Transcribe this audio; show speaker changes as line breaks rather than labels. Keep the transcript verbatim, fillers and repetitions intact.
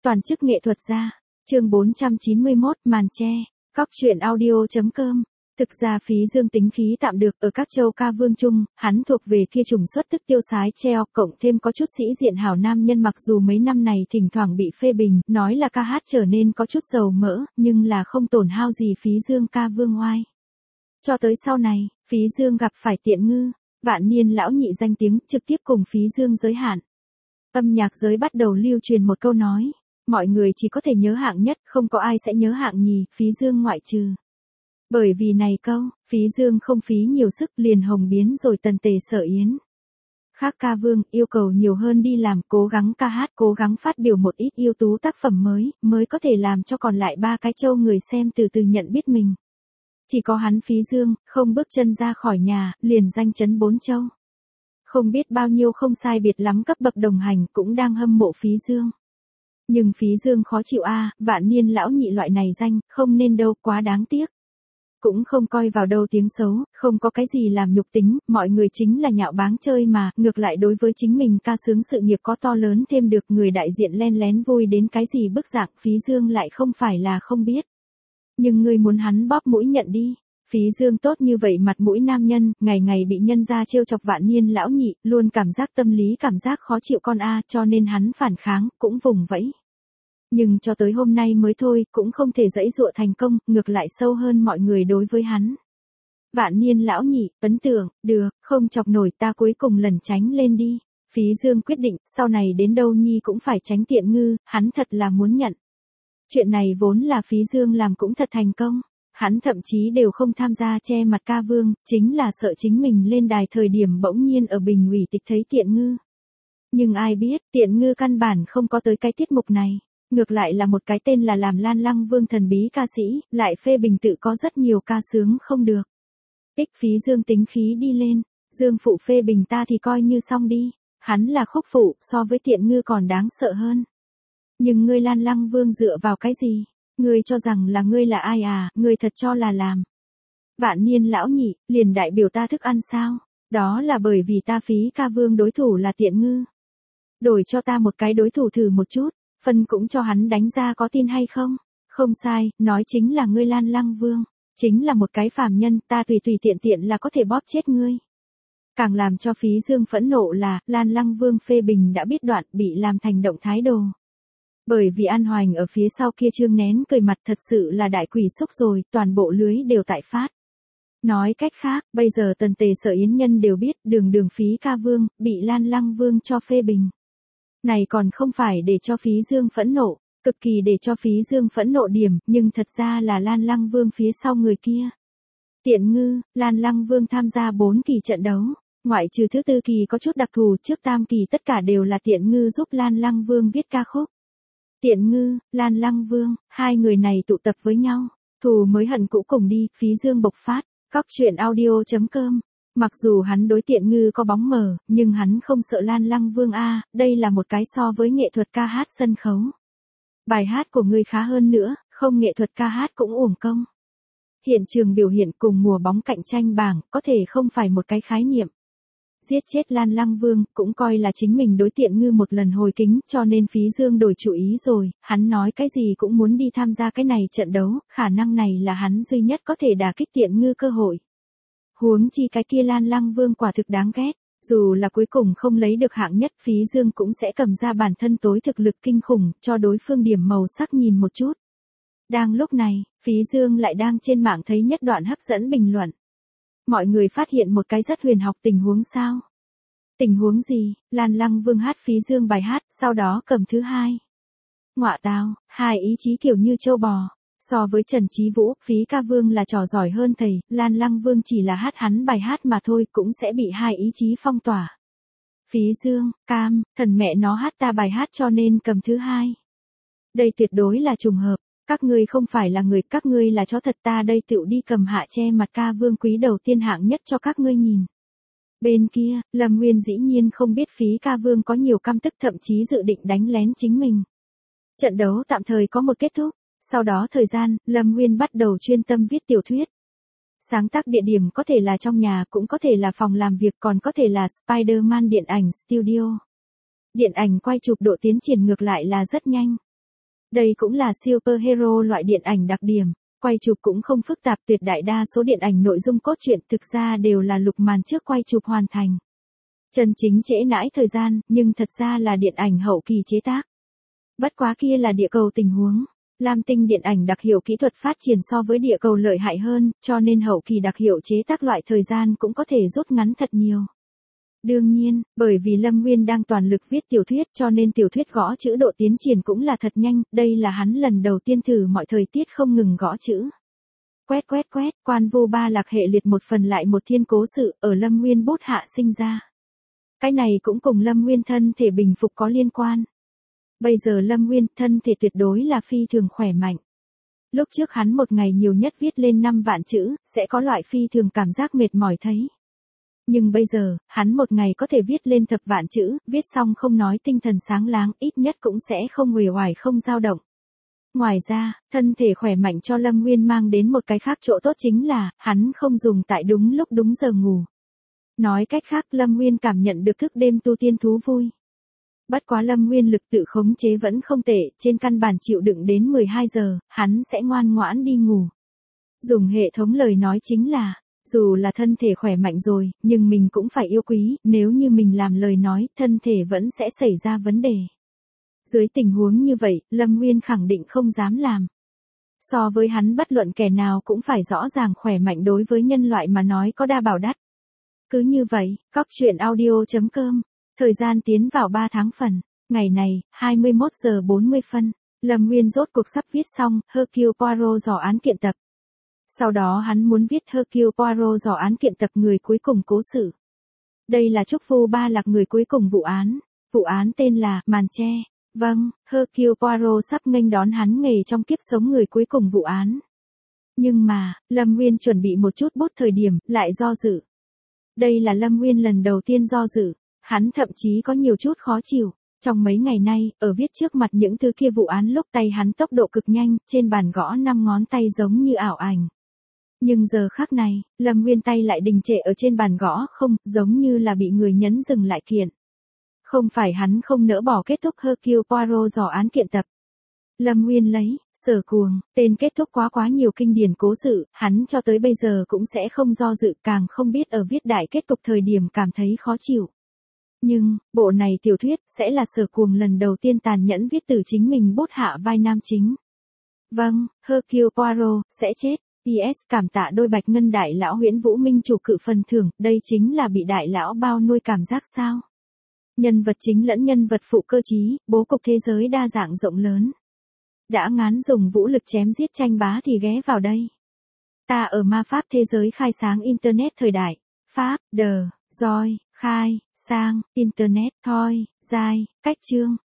Toàn chức nghệ thuật gia. Chương bốn trăm chín mươi mốt, màn che. Cóc truyện audio chấm com. Thực ra Phí Dương tính khí tạm được, ở các châu ca vương trung, hắn thuộc về kia chủng xuất tức tiêu sái treo, cộng thêm có chút sĩ diện hảo nam nhân, mặc dù mấy năm này thỉnh thoảng bị phê bình, nói là ca hát trở nên có chút dầu mỡ, nhưng là không tổn hao gì Phí Dương ca vương oai. Cho tới sau này, Phí Dương gặp phải Tiện Ngư, vạn niên lão nhị danh tiếng, trực tiếp cùng Phí Dương giới hạn. Âm nhạc giới bắt đầu lưu truyền một câu nói, mọi người chỉ có thể nhớ hạng nhất, không có ai sẽ nhớ hạng nhì, Phí Dương ngoại trừ. Bởi vì này câu, Phí Dương không phí nhiều sức liền hồng biến rồi Tần Tề Sở Yến. Khác ca vương, yêu cầu nhiều hơn đi làm, cố gắng ca hát, cố gắng phát biểu một ít ưu tú tác phẩm mới, mới có thể làm cho còn lại ba cái châu người xem từ từ nhận biết mình. Chỉ có hắn Phí Dương, không bước chân ra khỏi nhà, liền danh chấn bốn châu. Không biết bao nhiêu không sai biệt lắm cấp bậc đồng hành cũng đang hâm mộ Phí Dương. Nhưng Phí Dương khó chịu a, à, vạn niên lão nhị loại này danh, không nên đâu, quá đáng tiếc. Cũng không coi vào đâu tiếng xấu, không có cái gì làm nhục tính, mọi người chính là nhạo báng chơi mà, ngược lại đối với chính mình ca sướng sự nghiệp có to lớn thêm được người đại diện len lén vui đến cái gì bức dạng, Phí Dương lại không phải là không biết. Nhưng ngươi muốn hắn bóp mũi nhận đi. Phí Dương tốt như vậy mặt mũi nam nhân, ngày ngày bị nhân ra trêu chọc vạn niên lão nhị, luôn cảm giác tâm lý cảm giác khó chịu con a, cho nên hắn phản kháng, cũng vùng vẫy. Nhưng cho tới hôm nay mới thôi, cũng không thể giãy giụa thành công, ngược lại sâu hơn mọi người đối với hắn. Vạn niên lão nhị, ấn tượng, được, không chọc nổi ta cuối cùng lần tránh lên đi. Phí Dương quyết định, sau này đến đâu nhi cũng phải tránh Tiện Ngư, hắn thật là muốn nhận. Chuyện này vốn là Phí Dương làm cũng thật thành công. Hắn thậm chí đều không tham gia che mặt ca vương, chính là sợ chính mình lên đài thời điểm bỗng nhiên ở bình ủy tịch thấy Tiện Ngư. Nhưng ai biết, Tiện Ngư căn bản không có tới cái tiết mục này. Ngược lại là một cái tên là làm Lan Lăng Vương thần bí ca sĩ, lại phê bình tự có rất nhiều ca sướng không được. Ích Phí Dương tính khí đi lên, Dương phụ phê bình ta thì coi như xong đi, hắn là khúc phụ, so với Tiện Ngư còn đáng sợ hơn. Nhưng ngươi Lan Lăng Vương dựa vào cái gì? Ngươi cho rằng là ngươi là ai à, ngươi thật cho là làm. Vạn niên lão nhị, liền đại biểu ta thức ăn sao? Đó là bởi vì ta Phí ca vương đối thủ là Tiện Ngư. Đổi cho ta một cái đối thủ thử một chút, phân cũng cho hắn đánh ra có tin hay không? Không sai, nói chính là ngươi Lan Lăng Vương. Chính là một cái phàm nhân, ta tùy tùy tiện tiện là có thể bóp chết ngươi. Càng làm cho Phí Dương phẫn nộ là, Lan Lăng Vương phê bình đã biết đoạn, bị làm thành động thái đồ. Bởi vì An Hoành ở phía sau kia trương nén cười mặt thật sự là đại quỷ xúc rồi, toàn bộ lưới đều tại phát. Nói cách khác, bây giờ Tần Tề Sở Yến nhân đều biết, đường đường Phí ca vương, bị Lan Lăng Vương cho phê bình. Này còn không phải để cho Phí Dương phẫn nộ, cực kỳ để cho Phí Dương phẫn nộ điểm, nhưng thật ra là Lan Lăng Vương phía sau người kia. Tiện Ngư, Lan Lăng Vương tham gia bốn kỳ trận đấu, ngoại trừ thứ tư kỳ có chút đặc thù, trước tam kỳ tất cả đều là Tiện Ngư giúp Lan Lăng Vương viết ca khúc. Tiện Ngư, Lan Lăng Vương, hai người này tụ tập với nhau, thù mới hận cũ cùng đi, Phí Dương bộc phát, cóc truyện audio chấm com. Mặc dù hắn đối Tiện Ngư có bóng mờ, nhưng hắn không sợ Lan Lăng Vương a, đây là một cái so với nghệ thuật ca hát sân khấu. Bài hát của ngươi khá hơn nữa, không nghệ thuật ca hát cũng uổng công. Hiện trường biểu hiện cùng mùa bóng cạnh tranh bảng, có thể không phải một cái khái niệm. Giết chết Lan Lăng Vương, cũng coi là chính mình đối Tiện Ngư một lần hồi kính, cho nên Phí Dương đổi chủ ý rồi, hắn nói cái gì cũng muốn đi tham gia cái này trận đấu, khả năng này là hắn duy nhất có thể đả kích Tiện Ngư cơ hội. Huống chi cái kia Lan Lăng Vương quả thực đáng ghét, dù là cuối cùng không lấy được hạng nhất, Phí Dương cũng sẽ cầm ra bản thân tối thực lực kinh khủng, cho đối phương điểm màu sắc nhìn một chút. Đang lúc này, Phí Dương lại đang trên mạng thấy nhất đoạn hấp dẫn bình luận. Mọi người phát hiện một cái rất huyền học tình huống sao? Tình huống gì? Lan Lăng Vương hát Phí Dương bài hát, sau đó cầm thứ hai. Ngọa tào, hai ý chí kiểu như châu bò. So với Trần Chí Vũ, Phí ca vương là trò giỏi hơn thầy, Lan Lăng Vương chỉ là hát hắn bài hát mà thôi, cũng sẽ bị hai ý chí phong tỏa. Phí Dương, cam, thần mẹ nó hát ta bài hát cho nên cầm thứ hai. Đây tuyệt đối là trùng hợp, các ngươi không phải là người, các ngươi là chó thật, ta đây tựu đi cầm hạ che mặt ca vương quý đầu tiên hạng nhất cho các ngươi nhìn. Bên kia, Lâm Nguyên dĩ nhiên không biết Phí ca vương có nhiều căm tức, thậm chí dự định đánh lén chính mình. Trận đấu tạm thời có một kết thúc. Sau đó thời gian, Lâm Nguyên bắt đầu chuyên tâm viết tiểu thuyết. Sáng tác địa điểm có thể là trong nhà, cũng có thể là phòng làm việc, còn có thể là Spider-Man điện ảnh studio. Điện ảnh quay chụp độ tiến triển ngược lại là rất nhanh. Đây cũng là superhero loại điện ảnh đặc điểm, quay chụp cũng không phức tạp, tuyệt đại đa số điện ảnh nội dung cốt truyện thực ra đều là lục màn trước quay chụp hoàn thành. Chân chính trễ nãi thời gian, nhưng thật ra là điện ảnh hậu kỳ chế tác. Bất quá kia là địa cầu tình huống. Lam Tinh điện ảnh đặc hiệu kỹ thuật phát triển so với địa cầu lợi hại hơn, cho nên hậu kỳ đặc hiệu chế tác loại thời gian cũng có thể rút ngắn thật nhiều. Đương nhiên, bởi vì Lâm Nguyên đang toàn lực viết tiểu thuyết cho nên tiểu thuyết gõ chữ độ tiến triển cũng là thật nhanh, đây là hắn lần đầu tiên thử mọi thời tiết không ngừng gõ chữ. Quét quét quét, Quan Vô Ba Lạc hệ liệt một phần lại một thiên cố sự, ở Lâm Nguyên bút hạ sinh ra. Cái này cũng cùng Lâm Nguyên thân thể bình phục có liên quan. Bây giờ Lâm Nguyên thân thể tuyệt đối là phi thường khỏe mạnh. Lúc trước hắn một ngày nhiều nhất viết lên năm vạn chữ, sẽ có loại phi thường cảm giác mệt mỏi thấy. Nhưng bây giờ, hắn một ngày có thể viết lên thập vạn chữ, viết xong không nói tinh thần sáng láng, ít nhất cũng sẽ không uể oải không dao động. Ngoài ra, thân thể khỏe mạnh cho Lâm Nguyên mang đến một cái khác chỗ tốt chính là, hắn không dùng tại đúng lúc đúng giờ ngủ. Nói cách khác Lâm Nguyên cảm nhận được thức đêm tu tiên thú vui. Bất quá Lâm Nguyên lực tự khống chế vẫn không tệ, trên căn bản chịu đựng đến mười hai giờ, hắn sẽ ngoan ngoãn đi ngủ. Dùng hệ thống lời nói chính là, dù là thân thể khỏe mạnh rồi, nhưng mình cũng phải yêu quý, nếu như mình làm lời nói, thân thể vẫn sẽ xảy ra vấn đề. Dưới tình huống như vậy, Lâm Nguyên khẳng định không dám làm. So với hắn bất luận kẻ nào cũng phải rõ ràng khỏe mạnh đối với nhân loại mà nói có đa bảo đắt. Cứ như vậy, cóc truyện audio chấm com, thời gian tiến vào ba tháng phần, ngày này, hai mươi mốt giờ bốn mươi phân, Lâm Nguyên rốt cuộc sắp viết xong, Hercule Poirot dò án kiện tập. Sau đó hắn muốn viết Hercule Poirot dò án kiện tập người cuối cùng cố sự. Đây là Trúc Vu Ba Lạc người cuối cùng vụ án, vụ án tên là Màn Tre. Vâng, Hercule Poirot sắp nghênh đón hắn nghề trong kiếp sống người cuối cùng vụ án. Nhưng mà, Lâm Nguyên chuẩn bị một chút bút thời điểm, lại do dự. Đây là Lâm Nguyên lần đầu tiên do dự, hắn thậm chí có nhiều chút khó chịu. Trong mấy ngày nay, ở viết trước mặt những thứ kia vụ án lúc tay hắn tốc độ cực nhanh, trên bàn gõ năm ngón tay giống như ảo ảnh. Nhưng giờ khắc này, Lâm Nguyên tay lại đình trệ ở trên bàn gõ không, giống như là bị người nhấn dừng lại kiện. Không phải hắn không nỡ bỏ kết thúc Hercule Poirot dò án kiện tập. Lâm Nguyên lấy, Sở Cuồng, tên kết thúc quá quá nhiều kinh điển cố sự, hắn cho tới bây giờ cũng sẽ không do dự, càng không biết ở viết đại kết cục thời điểm cảm thấy khó chịu. Nhưng, bộ này tiểu thuyết, sẽ là Sở Cuồng lần đầu tiên tàn nhẫn viết từ chính mình bút hạ vai nam chính. Vâng, Hercule Poirot, sẽ chết. pê ét cảm tạ đôi bạch ngân đại lão Huyễn Vũ Minh chủ cự phần thưởng, đây chính là bị đại lão bao nuôi cảm giác sao. Nhân vật chính lẫn nhân vật phụ cơ trí, bố cục thế giới đa dạng rộng lớn. Đã ngán dùng vũ lực chém giết tranh bá thì ghé vào đây. Ta ở ma pháp thế giới khai sáng Internet thời đại. Pháp, đờ, roi, khai, sang, Internet, thoi, giai, cách chương.